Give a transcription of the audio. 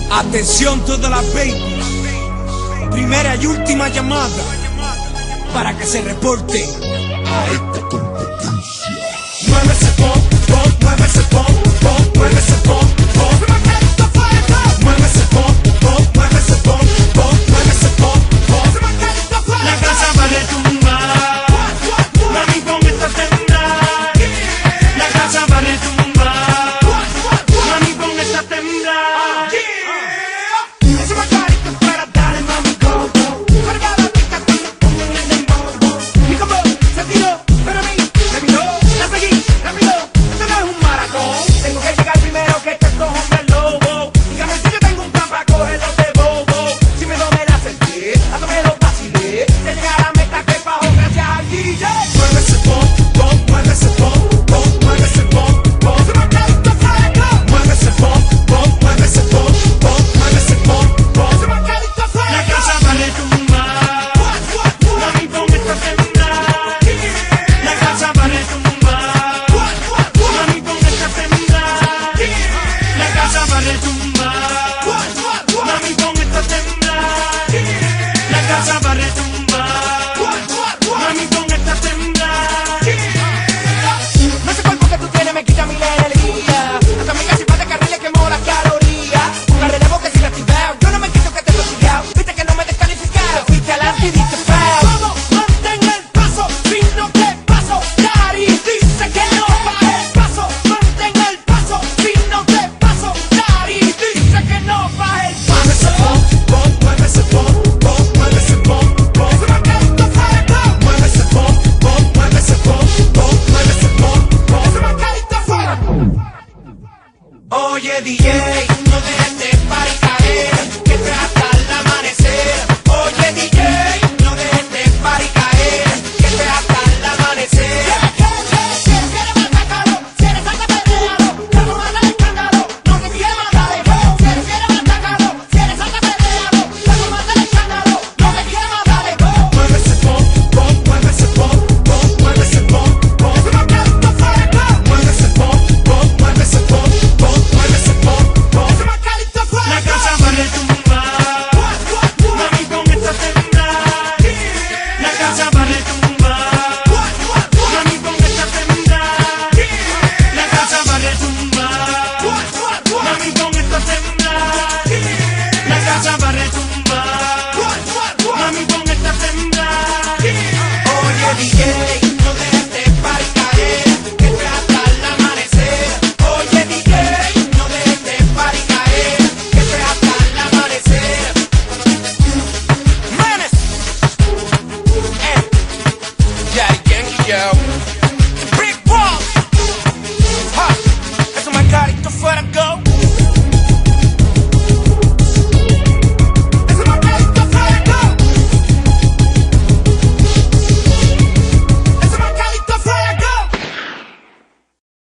Atención todas las babies, primera y última llamada para que se reporten a esta competencia. Mueve ese pop, pop, mueve ese pop, pop, mueve ese pop, pop. Mueve ese pop, pop, mueve ese pop, pop, mueve ese pop, pop. La casa va a retumbar, mami con esta temblar. La casa va a retumbar, mami con esta temblar. Ese margarito para darle mami go, go. Carga la pica cuando pongo en el dembow. Y como se tiró, pero a mí me miró. La seguí, rápido, esto no es un maratón. Tengo que llegar primero que estos hombres lobo. Dígame si yo tengo un plan para cogerlos de bobo. Si me lo me la sentí, hasta me lo vacilé. De llegar a la meta que bajo gracias al DJ. Mueve ese pop, pop, mueve ese pop, pop, mueve ese pop, pop. Ese margarito fuego. Mueve ese pop, pop, mueve ese pop, pop, mueve ese pop, pop. Ese margarito fuego. La casa va a retumbar, mami con esta temblar. La casa va a retumbar, mami con esta temblar. La casa va a retumbar, mami con esta temblar. La casa va a retumbar, mami con esta temblar. No sé cuál que tú tienes me quita mi energía. Hasta mi casi de carriles quemó las calorías. Un relevo que sigue activado. Yo no me quito que te he pillado. Viste que no me descalificaron. Fuiste adelante y diste foul. Vamos, mantén el paso. Si no te paso, Dari dice que no baje el paso. Mantén el paso. Si no te paso, Dari dice que no baje el Mueve ese paso. pop, pop, mueve ese pop, pop, mueve ese pop, pop. Ese margarito fuego. Mueve ese pop, pop, mueve ese pop, pop, mueve ese pop, pop. Ese margarito fuego. Oye DJ, no dejes de